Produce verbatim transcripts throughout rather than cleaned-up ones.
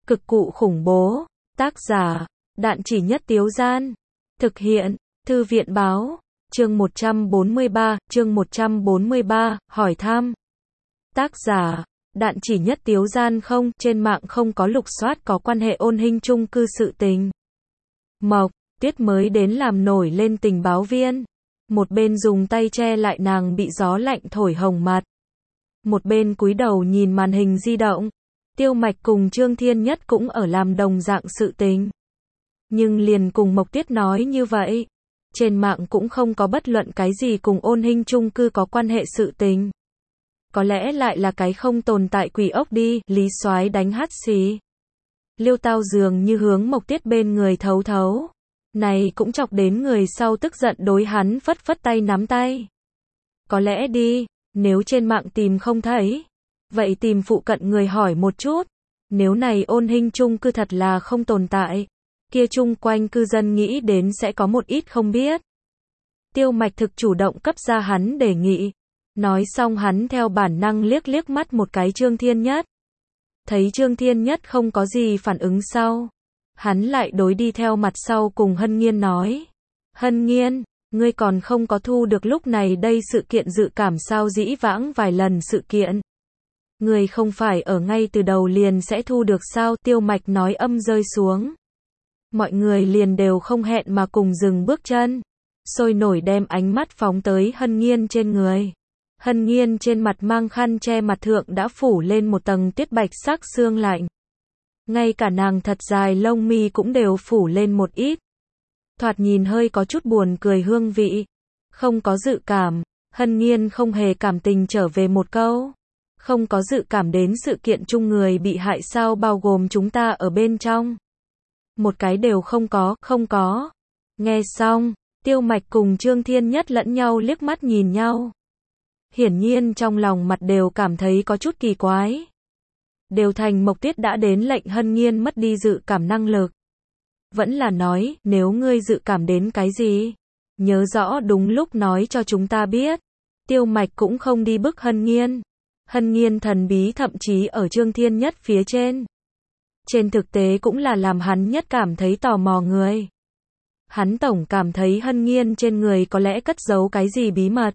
Cực cụ khủng bố. Tác giả, Đạn Chỉ Nhất Tiếu Gian. Thực hiện, Thư viện báo. Chương một trăm bốn mươi ba, chương một trăm bốn mươi ba, hỏi thăm. Tác giả, Đạn Chỉ Nhất Tiếu Gian. Không, trên mạng không có lục soát có quan hệ ôn hình chung cư sự tình. Mộc Tuyết mới đến làm nổi lên tình báo viên. Một bên dùng tay che lại nàng bị gió lạnh thổi hồng mặt. Một bên cúi đầu nhìn màn hình di động. Tiêu Mạch cùng Trương Thiên Nhất cũng ở làm đồng dạng sự tình. Nhưng liền cùng Mộc Tuyết nói như vậy. Trên mạng cũng không có bất luận cái gì cùng ôn hình chung cư có quan hệ sự tình. Có lẽ lại là cái không tồn tại quỷ ốc đi, Lý Soái đánh hắt xì. Liêu Tao dường như hướng Mộc Tuyết bên người thấu thấu. Này cũng chọc đến người sau tức giận đối hắn phất phất tay nắm tay. Có lẽ đi, nếu trên mạng tìm không thấy. Vậy tìm phụ cận người hỏi một chút. Nếu này ôn hình chung cư thật là không tồn tại. Kia chung quanh cư dân nghĩ đến sẽ có một ít không biết. Tiêu Mạch thực chủ động cấp ra hắn đề nghị. Nói xong hắn theo bản năng liếc liếc mắt một cái Trương Thiên Nhất. Thấy Trương Thiên Nhất không có gì phản ứng sau. Hắn lại đối đi theo mặt sau cùng Hân Nghiên nói. Hân Nghiên, ngươi còn không có thu được lúc này đây sự kiện dự cảm sao dĩ vãng vài lần sự kiện. Ngươi không phải ở ngay từ đầu liền sẽ thu được sao, Tiêu Mạch nói âm rơi xuống. Mọi người liền đều không hẹn mà cùng dừng bước chân. Sôi nổi đem ánh mắt phóng tới Hân Nghiên trên người. Hân Nghiên trên mặt mang khăn che mặt thượng đã phủ lên một tầng tuyết bạch sắc sương lạnh. Ngay cả nàng thật dài lông mi cũng đều phủ lên một ít. Thoạt nhìn hơi có chút buồn cười hương vị. Không có dự cảm. Hân Nghiên không hề cảm tình trở về một câu. Không có dự cảm đến sự kiện chung người bị hại sao, bao gồm chúng ta ở bên trong. Một cái đều không có, không có. Nghe xong, Tiêu Mạch cùng Trương Thiên Nhất lẫn nhau liếc mắt nhìn nhau. Hiển nhiên trong lòng mặt đều cảm thấy có chút kỳ quái. Đều thành Mộc Tuyết đã đến lệnh Hân Nghiên mất đi dự cảm năng lực. Vẫn là nói, nếu ngươi dự cảm đến cái gì, nhớ rõ đúng lúc nói cho chúng ta biết. Tiêu Mạch cũng không đi bức Hân Nghiên. Hân Nghiên thần bí thậm chí ở Trương Thiên Nhất phía trên. Trên thực tế cũng là làm hắn nhất cảm thấy tò mò người. Hắn tổng cảm thấy Hân Nghiên trên người có lẽ cất giấu cái gì bí mật.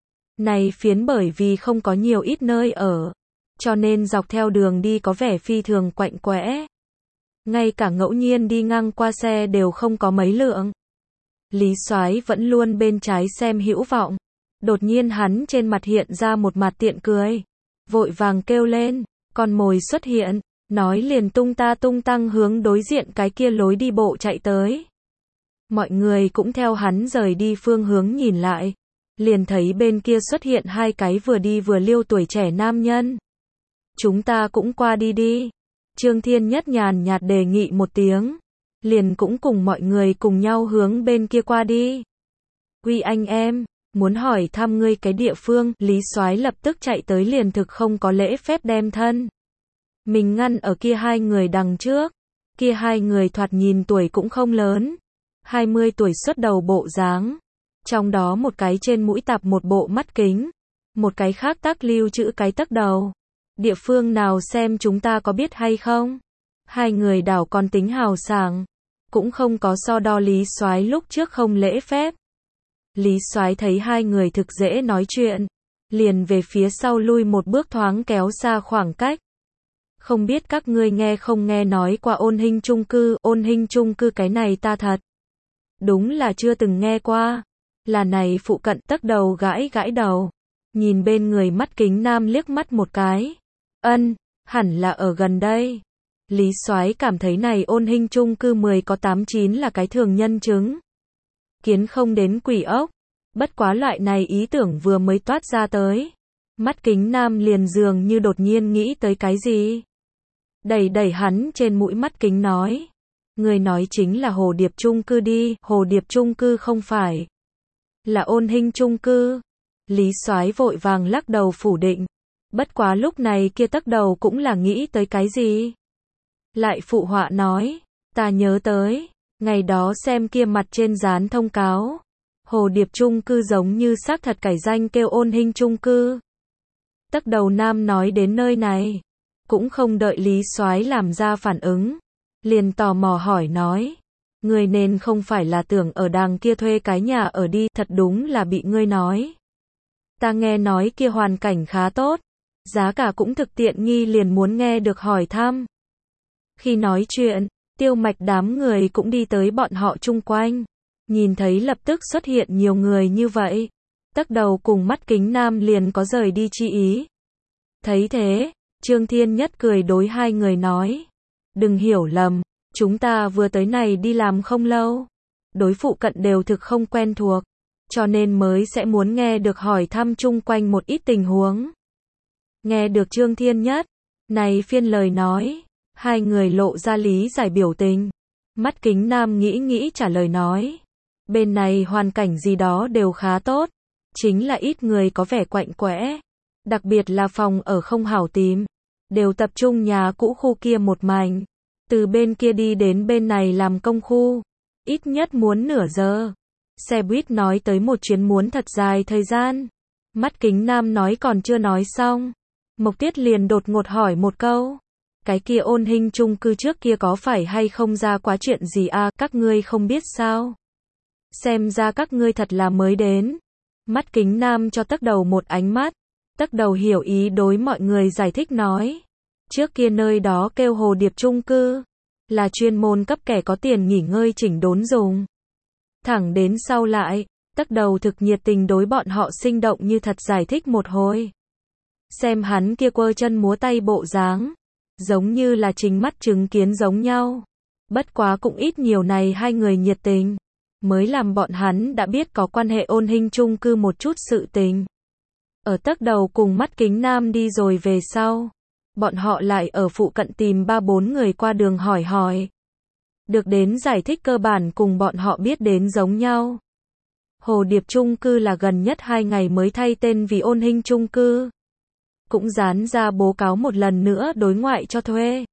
Này phiến bởi vì không có nhiều ít nơi ở. Cho nên dọc theo đường đi có vẻ phi thường quạnh quẽ. Ngay cả ngẫu nhiên đi ngang qua xe đều không có mấy lượng. Lý Soái vẫn luôn bên trái xem hữu vọng. Đột nhiên hắn trên mặt hiện ra một mặt tiện cười. Vội vàng kêu lên, con mồi xuất hiện, nói liền tung ta tung tăng hướng đối diện cái kia lối đi bộ chạy tới. Mọi người cũng theo hắn rời đi phương hướng nhìn lại. Liền thấy bên kia xuất hiện hai cái vừa đi vừa liêu tuổi trẻ nam nhân. Chúng ta cũng qua đi đi. Trương Thiên Nhất nhàn nhạt đề nghị một tiếng. Liền cũng cùng mọi người cùng nhau hướng bên kia qua đi. Quy anh em, muốn hỏi thăm ngươi cái địa phương, Lý Soái lập tức chạy tới liền thực không có lễ phép đem thân. Mình ngăn ở kia hai người đằng trước. Kia hai người thoạt nhìn tuổi cũng không lớn. hai mươi tuổi xuất đầu bộ dáng. Trong đó một cái trên mũi tạp một bộ mắt kính. Một cái khác tác lưu chữ cái tắc đầu. Địa phương nào xem chúng ta có biết hay không? Hai người đảo còn tính hào sảng. Cũng không có so đo Lý Soái lúc trước không lễ phép. Lý Soái thấy hai người thực dễ nói chuyện. Liền về phía sau lui một bước thoáng kéo xa khoảng cách. Không biết các ngươi nghe không nghe nói qua ôn hình chung cư, ôn hình chung cư cái này ta thật. Đúng là chưa từng nghe qua. Là này phụ cận tắc đầu gãi gãi đầu. Nhìn bên người mắt kính nam liếc mắt một cái. Ân, hẳn là ở gần đây. Lý Soái cảm thấy này ôn hình chung cư mười có tám chín là cái thường nhân chứng. Kiến không đến quỷ ốc. Bất quá loại này ý tưởng vừa mới toát ra tới. Mắt kính nam liền dường như đột nhiên nghĩ tới cái gì. Đẩy đẩy hắn trên mũi mắt kính nói. Người nói chính là Hồ Điệp chung cư đi, Hồ Điệp chung cư không phải. Là ôn hình chung cư. Lý Soái vội vàng lắc đầu phủ định. Bất quá lúc này kia tắc đầu cũng là nghĩ tới cái gì. Lại phụ họa nói. Ta nhớ tới. Ngày đó xem kia mặt trên dán thông cáo. Hồ Điệp chung cư giống như xác thật cải danh kêu ôn hình chung cư. Tắc đầu nam nói đến nơi này. cũng không đợi Lý Soái làm ra phản ứng, liền tò mò hỏi nói, ngươi nên không phải là tưởng ở đàng kia thuê cái nhà ở đi, thật đúng là bị ngươi nói. Ta nghe nói kia hoàn cảnh khá tốt, giá cả cũng thực tiện nghi, liền muốn nghe được hỏi thăm. Khi nói chuyện, Tiêu Mạch đám người cũng đi tới bọn họ chung quanh, nhìn thấy lập tức xuất hiện nhiều người như vậy, tắc đầu cùng Mắt Kính Nam liền có rời đi chi ý. Thấy thế, Trương Thiên Nhất cười đối hai người nói, đừng hiểu lầm, chúng ta vừa tới này đi làm không lâu, đối phụ cận đều thực không quen thuộc, cho nên mới sẽ muốn nghe được hỏi thăm chung quanh một ít tình huống. Nghe được Trương Thiên Nhất này phiên lời nói, hai người lộ ra lý giải biểu tình. Mắt Kính Nam nghĩ nghĩ trả lời nói, bên này hoàn cảnh gì đó đều khá tốt, chính là ít người có vẻ quạnh quẽ, đặc biệt là phòng ở không hảo tìm, đều tập trung nhà cũ khu kia một mảnh, từ bên kia đi đến bên này làm công khu, ít nhất muốn nửa giờ. Xe buýt nói tới một chuyến muốn thật dài thời gian. Mắt Kính Nam nói còn chưa nói xong, Mộc Tiết liền đột ngột hỏi một câu, cái kia Ôn Hinh chung cư trước kia có phải hay không ra quá chuyện gì à, các ngươi không biết sao? Xem ra các ngươi thật là mới đến. Mắt Kính Nam cho Tắc Đầu một ánh mắt, Tắc Đầu hiểu ý đối mọi người giải thích nói, trước kia nơi đó kêu Hồ Điệp chung cư, là chuyên môn cấp kẻ có tiền nghỉ ngơi chỉnh đốn dùng. Thẳng đến sau lại, Tắc Đầu thực nhiệt tình đối bọn họ sinh động như thật giải thích một hồi. Xem hắn kia quơ chân múa tay bộ dáng, giống như là chính mắt chứng kiến giống nhau. Bất quá cũng ít nhiều này hai người nhiệt tình, mới làm bọn hắn đã biết có quan hệ Ôn Hinh chung cư một chút sự tình. Ở Tắc Đầu cùng Mắt Kính Nam đi rồi về sau, bọn họ lại ở phụ cận tìm ba bốn người qua đường hỏi hỏi. Được đến giải thích cơ bản cùng bọn họ biết đến giống nhau. Hồ Điệp chung cư là gần nhất hai ngày mới thay tên vì Ôn Hinh chung cư. Cũng dán ra bố cáo một lần nữa đối ngoại cho thuê.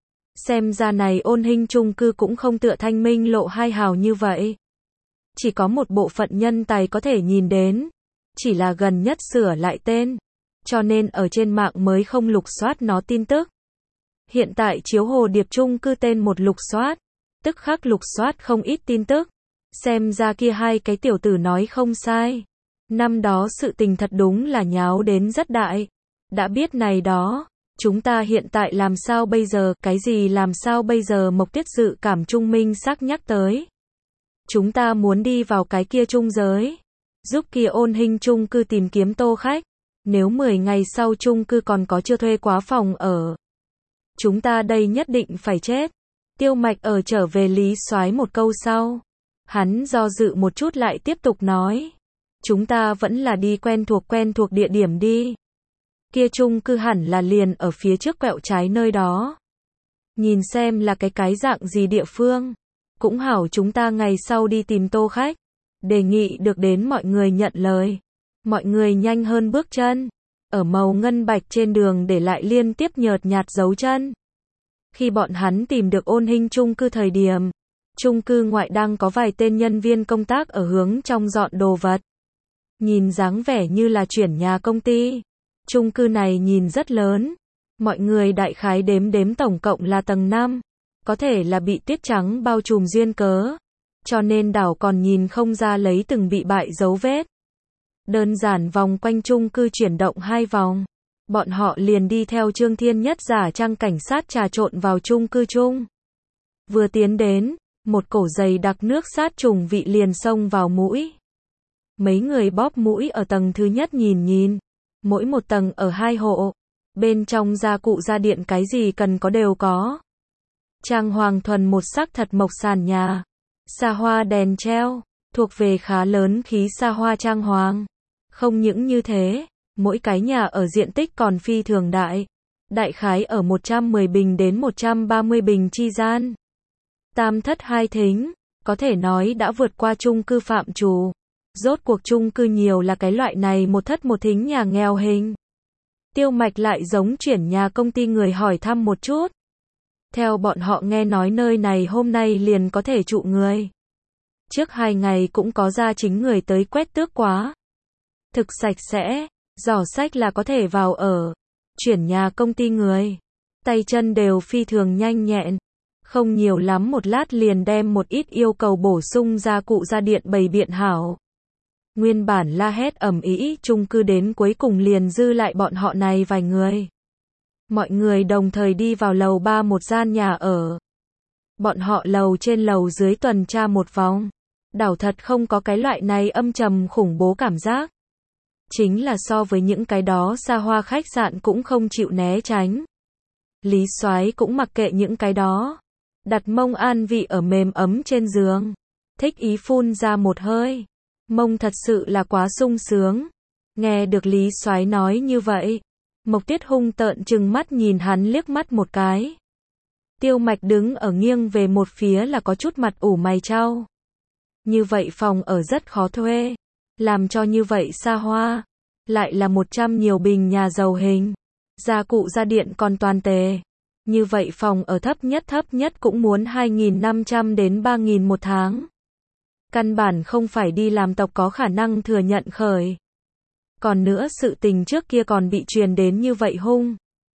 Xem ra này Ôn Hinh chung cư cũng không tựa Thanh Minh lộ hai hào như vậy. Chỉ có một bộ phận nhân tài có thể nhìn đến. Chỉ là gần nhất sửa lại tên, cho nên ở trên mạng mới không lục soát nó tin tức. Hiện tại chiếu Hồ Điệp chung cư tên một lục soát, tức khắc lục soát không ít tin tức. Xem ra kia hai cái tiểu tử nói không sai. Năm đó sự tình thật đúng là nháo đến rất đại. Đã biết này đó, chúng ta hiện tại làm sao bây giờ, cái gì làm sao bây giờ? Mộc Tiết dự cảm trung minh xác nhắc tới. Chúng ta muốn đi vào cái kia trung giới, giúp kia Ôn Hinh chung cư tìm kiếm tô khách. Nếu mười ngày sau chung cư còn có chưa thuê quá phòng ở, chúng ta đây nhất định phải chết. Tiêu Mạch ở trở về Lý Soái một câu sau, hắn do dự một chút lại tiếp tục nói, chúng ta vẫn là đi quen thuộc quen thuộc địa điểm đi. Kia chung cư hẳn là liền ở phía trước quẹo trái nơi đó. Nhìn xem là cái cái dạng gì địa phương. Cũng hảo chúng ta ngày sau đi tìm tô khách. Đề nghị được đến mọi người nhận lời. Mọi người nhanh hơn bước chân. Ở màu ngân bạch trên đường để lại liên tiếp nhợt nhạt dấu chân. Khi bọn hắn tìm được Ôn Hinh chung cư thời điểm, chung cư ngoại đang có vài tên nhân viên công tác ở hướng trong dọn đồ vật. Nhìn dáng vẻ như là chuyển nhà công ty. Chung cư này nhìn rất lớn. Mọi người đại khái đếm đếm tổng cộng là tầng năm. Có thể là bị tuyết trắng bao trùm duyên cớ. Cho nên đảo còn nhìn không ra lấy từng bị bại dấu vết. Đơn giản vòng quanh chung cư chuyển động hai vòng. Bọn họ liền đi theo Trương Thiên Nhất giả trang cảnh sát trà trộn vào chung cư chung. Vừa tiến đến, một cổ dày đặc nước sát trùng vị liền xông vào mũi. Mấy người bóp mũi ở tầng thứ nhất nhìn nhìn. Mỗi một tầng ở hai hộ. Bên trong gia cụ gia điện cái gì cần có đều có. Trang hoàng thuần một sắc thật mộc sàn nhà. Xa hoa đèn treo. Thuộc về khá lớn khí xa hoa trang hoàng. Không những như thế, mỗi cái nhà ở diện tích còn phi thường đại. Đại khái ở một trăm mười bình đến một trăm ba mươi bình chi gian. Tam thất hai thính, có thể nói đã vượt qua chung cư phạm trù. Rốt cuộc chung cư nhiều là cái loại này một thất một thính nhà nghèo hình. Tiêu Mạch lại giống chuyển nhà công ty người hỏi thăm một chút. Theo bọn họ nghe nói nơi này hôm nay liền có thể trụ người. Trước hai ngày cũng có ra chính người tới quét tước quá. Thực sạch sẽ, giỏ sách là có thể vào ở. Chuyển nhà công ty người. tay chân đều phi thường nhanh nhẹn. Không nhiều lắm một lát liền đem một ít yêu cầu bổ sung gia cụ gia điện bày biện hảo. Nguyên bản la hét ầm ĩ chung cư đến cuối cùng liền dư lại bọn họ này vài người. Mọi người đồng thời đi vào lầu ba một gian nhà ở. Bọn họ lầu trên lầu dưới tuần tra một vòng. Đảo thật không có cái loại này âm trầm khủng bố cảm giác. Chính là so với những cái đó xa hoa khách sạn cũng không chịu né tránh. Lý Soái cũng mặc kệ những cái đó. Đặt mông an vị ở mềm ấm trên giường. Thích ý phun ra một hơi. Mông thật sự là quá sung sướng. Nghe được Lý Soái nói như vậy. Mộc Tuyết hung tợn trừng mắt nhìn hắn liếc mắt một cái. Tiêu Mạch đứng ở nghiêng về một phía là có chút mặt ủ mày chau. Như vậy phòng ở rất khó thuê. Làm cho như vậy xa hoa. Lại là một trăm nhiều bình nhà giàu hình. Gia cụ gia điện còn toàn tề. Như vậy phòng ở thấp nhất thấp nhất cũng muốn hai nghìn năm trăm đến ba nghìn một tháng. Căn bản không phải đi làm tộc có khả năng thừa nhận khởi. Còn nữa sự tình trước kia còn bị truyền đến như vậy hung.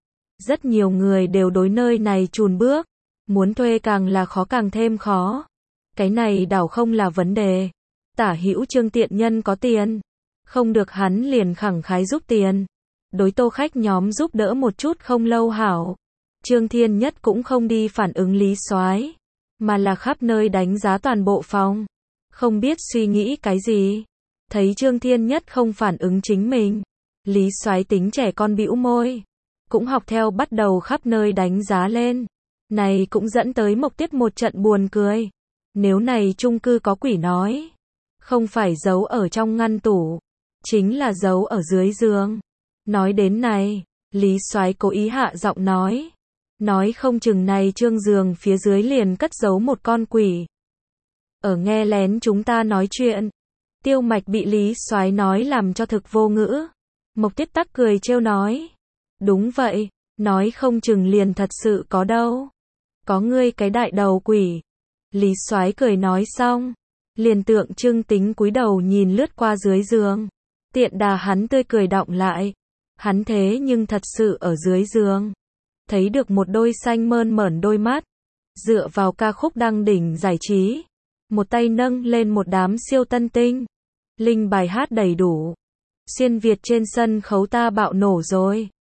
Rất nhiều người đều đối nơi này chùn bước. Muốn thuê càng là khó càng thêm khó. Cái này đảo không là vấn đề. Tả hữu Trương tiện nhân có tiền. Không được hắn liền khẳng khái giúp tiền. Đối Tô khách nhóm giúp đỡ một chút không lâu hảo. Trương Thiên Nhất cũng không đi phản ứng Lý Soái, mà là khắp nơi đánh giá toàn bộ phòng. Không biết suy nghĩ cái gì. Thấy Trương Thiên Nhất không phản ứng chính mình. Lý Soái tính trẻ con bĩu môi. Cũng học theo bắt đầu khắp nơi đánh giá lên. Này cũng dẫn tới Mộc Tuyết một trận buồn cười. Nếu này chung cư có quỷ nói. Không phải giấu ở trong ngăn tủ. Chính là giấu ở dưới giường. Nói đến này, Lý Soái cố ý hạ giọng nói. Nói không chừng này trương giường phía dưới liền cất giấu một con quỷ. Ở nghe lén chúng ta nói chuyện. Tiêu Mạch bị Lý Soái nói làm cho thực vô ngữ. Mộc Tuyết tắc cười trêu nói. Đúng vậy, nói không chừng liền thật sự có đâu. Có ngươi cái đại đầu quỷ. Lý Soái cười nói xong. Liền tượng trưng tính cúi đầu nhìn lướt qua dưới giường. Tiện đà hắn tươi cười đọng lại. Hắn thế nhưng thật sự ở dưới giường. Thấy được một đôi xanh mơn mởn đôi mắt. Dựa vào ca khúc đăng đỉnh giải trí. Một tay nâng lên một đám siêu tân tinh. Linh bài hát đầy đủ. Xuyên Việt trên sân khấu ta bạo nổ rồi.